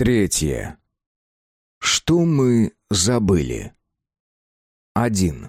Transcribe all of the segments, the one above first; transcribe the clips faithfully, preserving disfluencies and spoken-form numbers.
Третье. Что мы забыли? Один.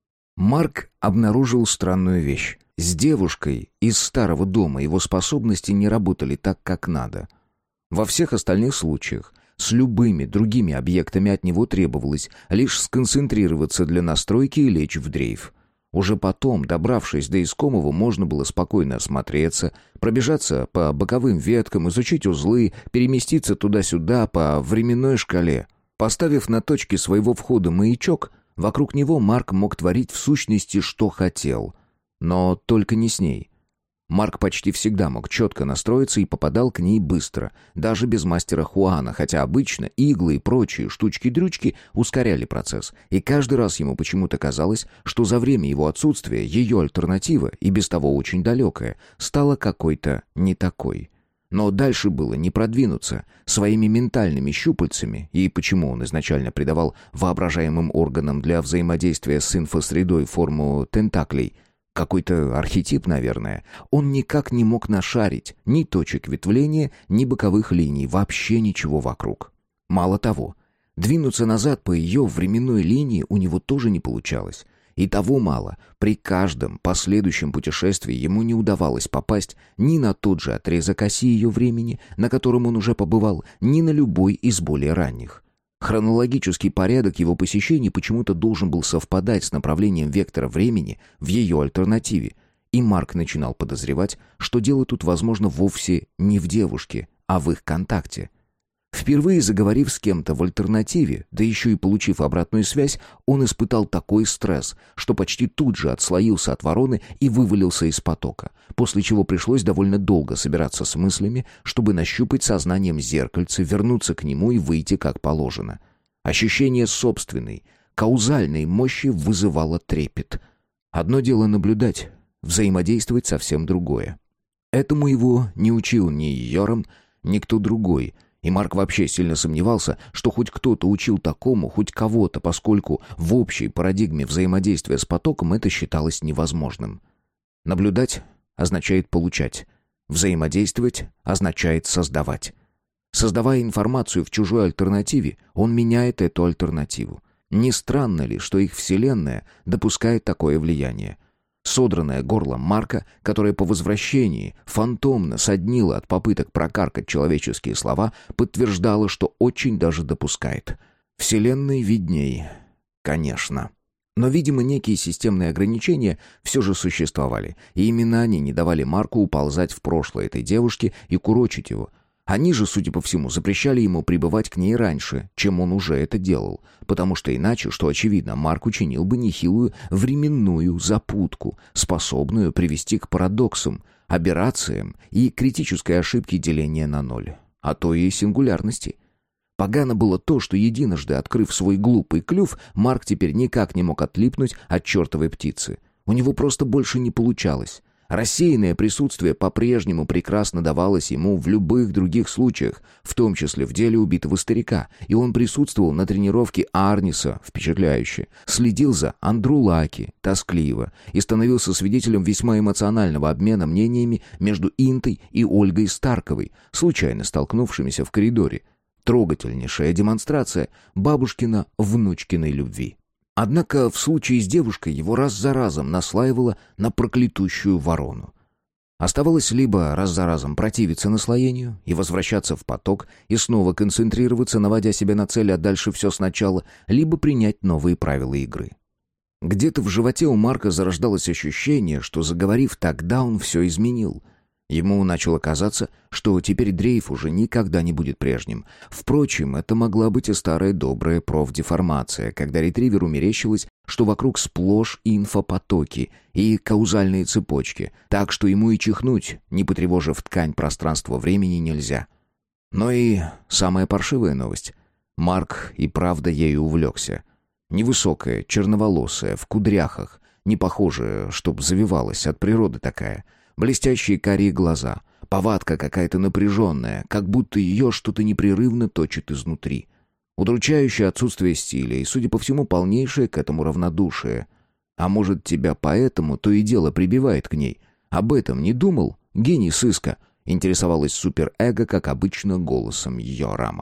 Марк обнаружил странную вещь. С девушкой из старого дома его способности не работали так, как надо. Во всех остальных случаях с любыми другими объектами от него требовалось лишь сконцентрироваться для настройки и лечь в дрейф. Уже потом, добравшись до искомого, можно было спокойно осмотреться, пробежаться по боковым веткам, изучить узлы, переместиться туда-сюда по временной шкале. Поставив на точке своего входа маячок, вокруг него Марк мог творить в сущности, что хотел. Но только не с ней. Марк почти всегда мог четко настроиться и попадал к ней быстро, даже без мастера Хуана, хотя обычно иглы и прочие штучки-дрючки ускоряли процесс, и каждый раз ему почему-то казалось, что за время его отсутствия ее альтернатива, и без того очень далекая, стала какой-то не такой. Но дальше было не продвинуться. Своими ментальными щупальцами, и почему он изначально придавал воображаемым органам для взаимодействия с инфосредой форму тентаклей, какой-то архетип, наверное, он никак не мог нашарить ни точек ветвления, ни боковых линий, вообще ничего вокруг. Мало того, двинуться назад по ее временной линии у него тоже не получалось. И того мало, при каждом последующем путешествии ему не удавалось попасть ни на тот же отрезок оси ее времени, на котором он уже побывал, ни на любой из более ранних. Хронологический порядок его посещений почему-то должен был совпадать с направлением вектора времени в ее альтернативе, и Марк начинал подозревать, что дело тут, возможно, вовсе не в девушке, а в их контакте. Впервые заговорив с кем-то в альтернативе, да еще и получив обратную связь, он испытал такой стресс, что почти тут же отслоился от вороны и вывалился из потока, после чего пришлось довольно долго собираться с мыслями, чтобы нащупать сознанием зеркальце, вернуться к нему и выйти как положено. Ощущение собственной, каузальной мощи вызывало трепет. Одно дело наблюдать, взаимодействовать совсем другое. Этому его не учил ни Йорам, ни кто другой — и Марк вообще сильно сомневался, что хоть кто-то учил такому, хоть кого-то, поскольку в общей парадигме взаимодействия с потоком это считалось невозможным. Наблюдать означает получать. Взаимодействовать означает создавать. Создавая информацию в чужой альтернативе, он меняет эту альтернативу. Не странно ли, что их вселенная допускает такое влияние? Содранное горло Марка, которое по возвращении фантомно соднило от попыток прокаркать человеческие слова, подтверждало, что очень даже допускает. Вселенной видней, конечно. Но, видимо, некие системные ограничения все же существовали, и именно они не давали Марку уползать в прошлое этой девушки и курочить его. Они же, судя по всему, запрещали ему прибывать к ней раньше, чем он уже это делал, потому что иначе, что очевидно, Марк учинил бы нехилую временную запутку, способную привести к парадоксам, аберрациям и критической ошибке деления на ноль, а то и сингулярности. Погано было то, что единожды открыв свой глупый клюв, Марк теперь никак не мог отлипнуть от чертовой птицы. У него просто больше не получалось. Рассеянное присутствие по-прежнему прекрасно давалось ему в любых других случаях, в том числе в деле убитого старика, и он присутствовал на тренировке Арниса впечатляюще, следил за Андрулаки тоскливо и становился свидетелем весьма эмоционального обмена мнениями между Интой и Ольгой Старковой, случайно столкнувшимися в коридоре. Трогательнейшая демонстрация бабушкино-внучкиной любви. Однако в случае с девушкой его раз за разом наслаивало на проклятущую ворону. Оставалось либо раз за разом противиться наслоению и возвращаться в поток и снова концентрироваться, наводя себя на цель, а дальше все сначала, либо принять новые правила игры. Где-то в животе у Марка зарождалось ощущение, что, заговорив тогда, он все изменил. Ему начало казаться, что теперь дрейф уже никогда не будет прежним. Впрочем, это могла быть и старая добрая профдеформация, когда ретриверу мерещилось, что вокруг сплошь инфопотоки и каузальные цепочки, так что ему и чихнуть, не потревожив ткань пространства-времени, нельзя. Но и самая паршивая новость. Марк и правда ею увлекся. Невысокая, черноволосая, в кудряхах, не похожая, чтоб завивалась, от природы такая. Блестящие карие глаза, повадка какая-то напряженная, как будто ее что-то непрерывно точит изнутри. Удручающее отсутствие стиля и, судя по всему, полнейшее к этому равнодушие. А может, тебя поэтому то и дело прибивает к ней? Об этом не думал? Гений сыска, интересовалась суперэго, как обычно, голосом Йорама.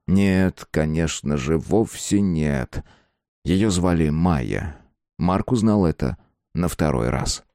Нет, конечно же, вовсе нет. Ее звали Майя. Марк узнал это на второй раз.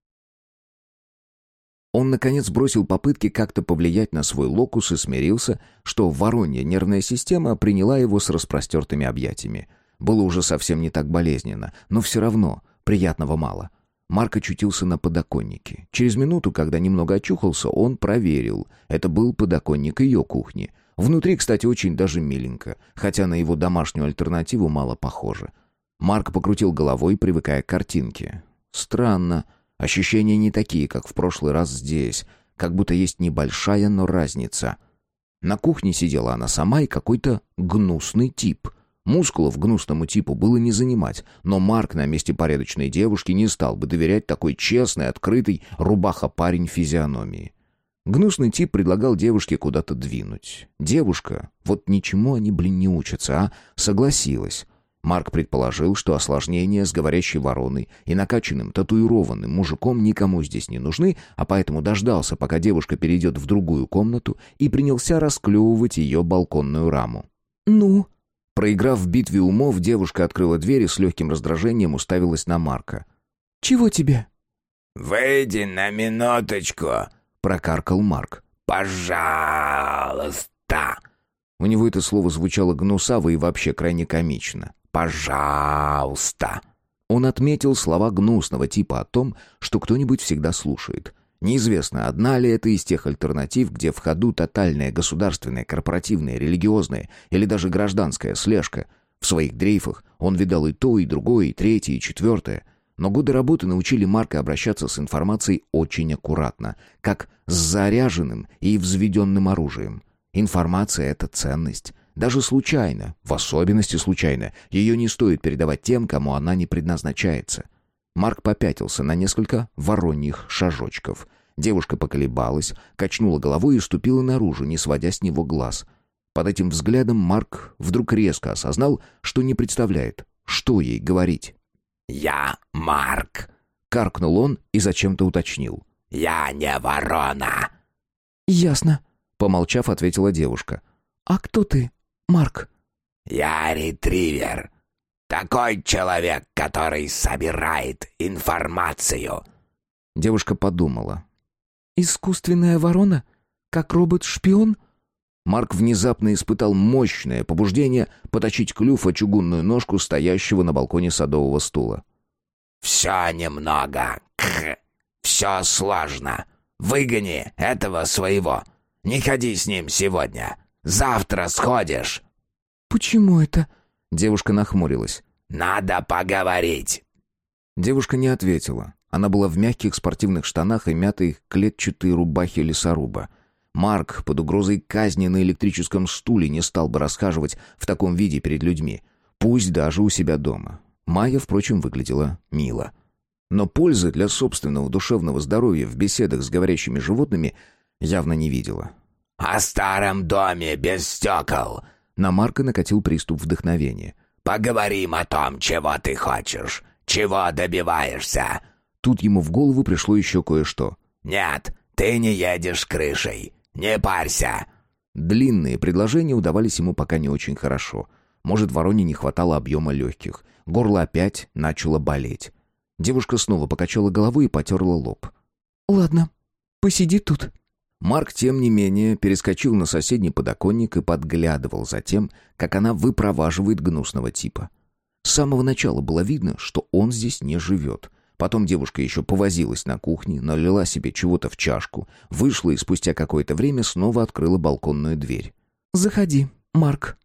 Он, наконец, бросил попытки как-то повлиять на свой локус и смирился, что воронья нервная система приняла его с распростертыми объятиями. Было уже совсем не так болезненно, но все равно приятного мало. Марк очутился на подоконнике. Через минуту, когда немного очухался, он проверил. Это был подоконник ее кухни. Внутри, кстати, очень даже миленько, хотя на его домашнюю альтернативу мало похоже. Марк покрутил головой, привыкая к картинке. Странно. Ощущения не такие, как в прошлый раз здесь. Как будто есть небольшая, но разница. На кухне сидела она сама и какой-то гнусный тип. Мускулов гнусному типу было не занимать, но Марк на месте порядочной девушки не стал бы доверять такой честной, открытой рубаха-парень физиономии. Гнусный тип предлагал девушке куда-то двинуть. Девушка, вот ничему они, блин, не учатся, а согласилась. Марк предположил, что осложнения с говорящей вороной и накачанным татуированным мужиком никому здесь не нужны, а поэтому дождался, пока девушка перейдет в другую комнату, и принялся расклевывать ее балконную раму. «Ну?» Проиграв в битве умов, девушка открыла дверь и с легким раздражением уставилась на Марка. «Чего тебе?» «Выйди на минуточку», — прокаркал Марк. «Пожалуйста». У него это слово звучало гнусаво и вообще крайне комично. «Пожалуйста». Он отметил слова гнусного типа о том, что кто-нибудь всегда слушает. Неизвестно, одна ли это из тех альтернатив, где в ходу тотальная государственная, корпоративная, религиозная или даже гражданская слежка. В своих дрейфах он видал и то, и другое, и третье, и четвертое. Но годы работы научили Марка обращаться с информацией очень аккуратно, как с заряженным и взведенным оружием. Информация — это ценность. Даже случайно, в особенности случайно, ее не стоит передавать тем, кому она не предназначается. Марк попятился на несколько вороньих шажочков. Девушка поколебалась, качнула головой и ступила наружу, не сводя с него глаз. Под этим взглядом Марк вдруг резко осознал, что не представляет, что ей говорить. «Я Марк», — каркнул он и зачем-то уточнил. «Я не ворона». «Ясно», — помолчав, ответила девушка. «А кто ты, Марк?» «Я ретривер. Такой человек, который собирает информацию». Девушка подумала. «Искусственная ворона? Как робот-шпион?» Марк внезапно испытал мощное побуждение поточить клюв о чугунную ножку стоящего на балконе садового стула. «Все немного. Кх. Все сложно. Выгони этого своего. Не ходи с ним сегодня. Завтра сходишь». «Почему это?» Девушка нахмурилась. «Надо поговорить». Девушка не ответила. Она была в мягких спортивных штанах и мятой клетчатой рубахе лесоруба. Марк под угрозой казни на электрическом стуле не стал бы расхаживать в таком виде перед людьми, пусть даже у себя дома. Майя, впрочем, выглядела мило. Но пользы для собственного душевного здоровья в беседах с говорящими животными явно не видела. «О старом доме без стекол». На Марка накатил приступ вдохновения. «Поговорим о том, чего ты хочешь, чего добиваешься». Тут ему в голову пришло еще кое-что. «Нет, ты не едешь крышей. Не парься». Длинные предложения удавались ему пока не очень хорошо. Может, вороне не хватало объема легких. Горло опять начало болеть. Девушка снова покачала головой и потерла лоб. «Ладно, посиди тут». Марк, тем не менее, перескочил на соседний подоконник и подглядывал за тем, как она выпроваживает гнусного типа. С самого начала было видно, что он здесь не живет. Потом девушка еще повозилась на кухне, налила себе чего-то в чашку, вышла и спустя какое-то время снова открыла балконную дверь. «Заходи, Марк».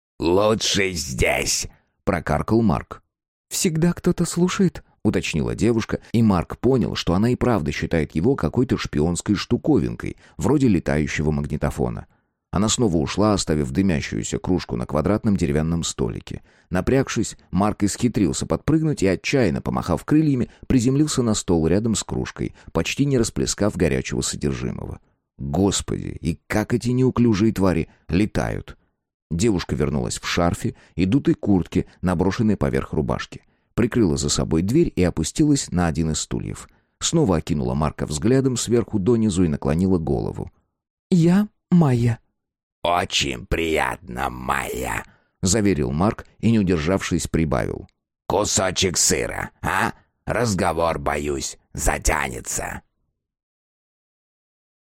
«Лучше здесь», — прокаркал Марк. «Всегда кто-то слушает», — уточнила девушка, и Марк понял, что она и правда считает его какой-то шпионской штуковинкой, вроде летающего магнитофона. Она снова ушла, оставив дымящуюся кружку на квадратном деревянном столике. Напрягшись, Марк исхитрился подпрыгнуть и, отчаянно помахав крыльями, приземлился на стол рядом с кружкой, почти не расплескав горячего содержимого. Господи, и как эти неуклюжие твари летают! Девушка вернулась в шарфе и дутой куртке, наброшенной поверх рубашки. Прикрыла за собой дверь и опустилась на один из стульев. Снова окинула Марка взглядом сверху донизу и наклонила голову. «Я Майя». «Очень приятно, Майя», — заверил Марк и, не удержавшись, прибавил. «Кусочек сыра, а? Разговор, боюсь, затянется».